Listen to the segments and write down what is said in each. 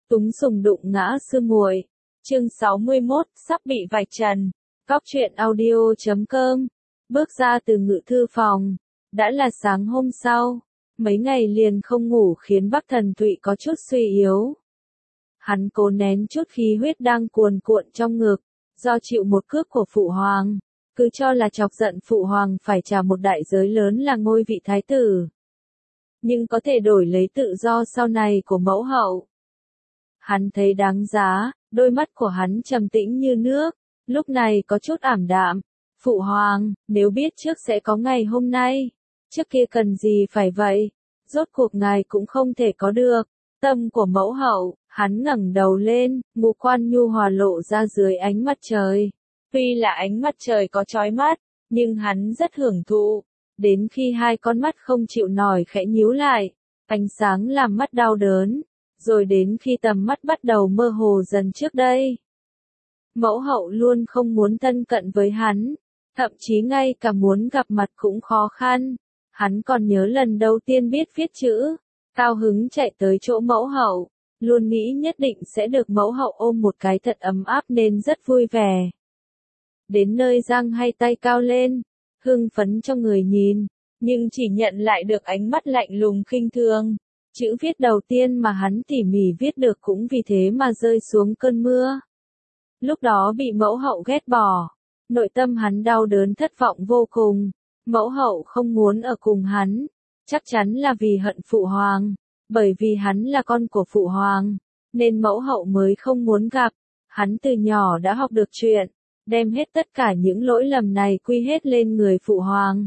Túng sùng đụng ngã sư muội. Chương 61, sắp bị vạch trần. Góc truyện audio.com. Bước ra từ ngự thư phòng, đã là sáng hôm sau. Mấy ngày liền không ngủ khiến Bắc Thần Thụy có chút suy yếu. Hắn cố nén chút khí huyết đang cuồn cuộn trong ngực, do chịu một cước của Phụ Hoàng, cứ cho là chọc giận Phụ Hoàng phải trả một đại giới lớn là ngôi vị thái tử. Nhưng có thể đổi lấy tự do sau này của mẫu hậu. Hắn thấy đáng giá, đôi mắt của hắn trầm tĩnh như nước, lúc này có chút ảm đạm. Phụ Hoàng, nếu biết trước sẽ có ngày hôm nay, trước kia cần gì phải vậy, rốt cuộc ngài cũng không thể có được. Tâm của mẫu hậu, hắn ngẩng đầu lên, ngũ quan nhu hòa lộ ra dưới ánh mặt trời. Tuy là ánh mặt trời có chói mắt, nhưng hắn rất hưởng thụ. Đến khi hai con mắt không chịu nổi khẽ nhíu lại, ánh sáng làm mắt đau đớn, rồi đến khi tầm mắt bắt đầu mơ hồ dần trước đây. Mẫu hậu luôn không muốn thân cận với hắn, thậm chí ngay cả muốn gặp mặt cũng khó khăn. Hắn còn nhớ lần đầu tiên biết viết chữ, cao hứng chạy tới chỗ mẫu hậu, luôn nghĩ nhất định sẽ được mẫu hậu ôm một cái thật ấm áp nên rất vui vẻ. Đến nơi giang hai tay cao lên, hưng phấn cho người nhìn, nhưng chỉ nhận lại được ánh mắt lạnh lùng khinh thường. Chữ viết đầu tiên mà hắn tỉ mỉ viết được cũng vì thế mà rơi xuống cơn mưa. Lúc đó bị mẫu hậu ghét bỏ, nội tâm hắn đau đớn thất vọng vô cùng. Mẫu hậu không muốn ở cùng hắn, chắc chắn là vì hận Phụ Hoàng, bởi vì hắn là con của Phụ Hoàng, nên mẫu hậu mới không muốn gặp. Hắn từ nhỏ đã học được chuyện, đem hết tất cả những lỗi lầm này quy hết lên người Phụ Hoàng.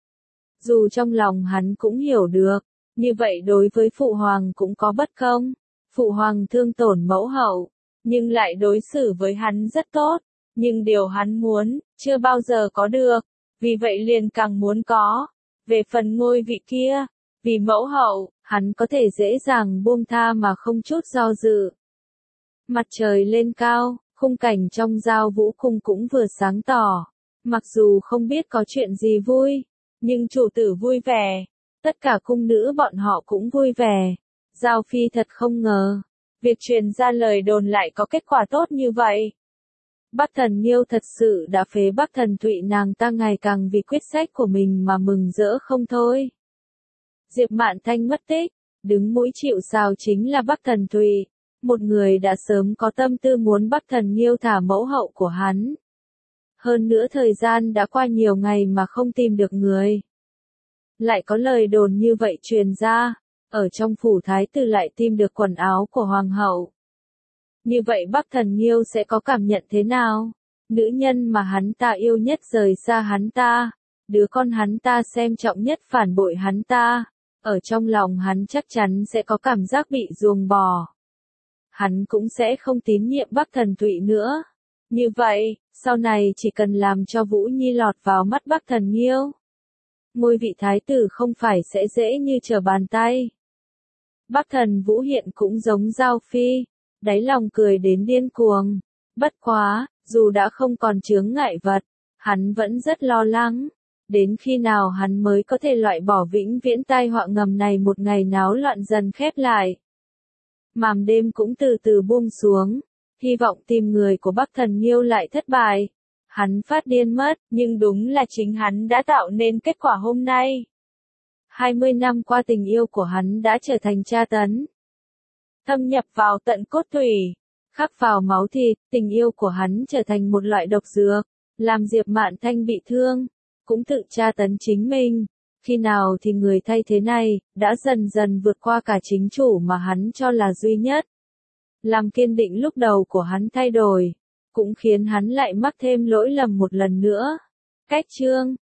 Dù trong lòng hắn cũng hiểu được, như vậy đối với Phụ Hoàng cũng có bất công. Phụ Hoàng thương tổn mẫu hậu, nhưng lại đối xử với hắn rất tốt, nhưng điều hắn muốn, chưa bao giờ có được, vì vậy liền càng muốn có. Về phần ngôi vị kia, vì mẫu hậu, hắn có thể dễ dàng buông tha mà không chút do dự. Mặt trời lên cao, khung cảnh trong Giao Vũ Cung cũng vừa sáng tỏ. Mặc dù không biết có chuyện gì vui, nhưng chủ tử vui vẻ, tất cả cung nữ bọn họ cũng vui vẻ. Giao Phi thật không ngờ, việc truyền ra lời đồn lại có kết quả tốt như vậy. Bắc Thần Nghiêu thật sự đã phế Bắc Thần Thụy, nàng ta ngày càng vì quyết sách của mình mà mừng rỡ không thôi. Diệp Mạn Thanh mất tích, đứng mũi chịu sào chính là Bắc Thần Thụy, một người đã sớm có tâm tư muốn Bắc Thần Nghiêu thả mẫu hậu của hắn. Hơn nữa thời gian đã qua nhiều ngày mà không tìm được người. Lại có lời đồn như vậy truyền ra, ở trong phủ thái tử lại tìm được quần áo của hoàng hậu. Như vậy Bắc Thần Nghiêu sẽ có cảm nhận thế nào? Nữ nhân mà hắn ta yêu nhất rời xa hắn ta, đứa con hắn ta xem trọng nhất phản bội hắn ta, ở trong lòng hắn chắc chắn sẽ có cảm giác bị ruồng bỏ. Hắn cũng sẽ không tín nhiệm Bắc Thần Thụy nữa. Như vậy, sau này chỉ cần làm cho Vũ Nhi lọt vào mắt Bắc Thần Nghiêu, ngôi vị thái tử không phải sẽ dễ như trở bàn tay. Bắc Thần Vũ hiện cũng giống Giao Phi, đáy lòng cười đến điên cuồng. Bất quá, dù đã không còn chướng ngại vật, hắn vẫn rất lo lắng. Đến khi nào hắn mới có thể loại bỏ vĩnh viễn tai họa ngầm này? Một ngày náo loạn dần khép lại. Màn đêm cũng từ từ buông xuống, hy vọng tìm người của Bắc Thần Nghiêu lại thất bại. Hắn phát điên mất, nhưng đúng là chính hắn đã tạo nên kết quả hôm nay. 20 năm qua tình yêu của hắn đã trở thành tra tấn, thâm nhập vào tận cốt tủy, khắc vào máu thịt. Tình yêu của hắn trở thành một loại độc dược, làm Diệp Mạn Thanh bị thương, cũng tự tra tấn chính mình. Khi nào thì người thay thế này, đã dần dần vượt qua cả chính chủ mà hắn cho là duy nhất. Làm kiên định lúc đầu của hắn thay đổi, cũng khiến hắn lại mắc thêm lỗi lầm một lần nữa. Cách chương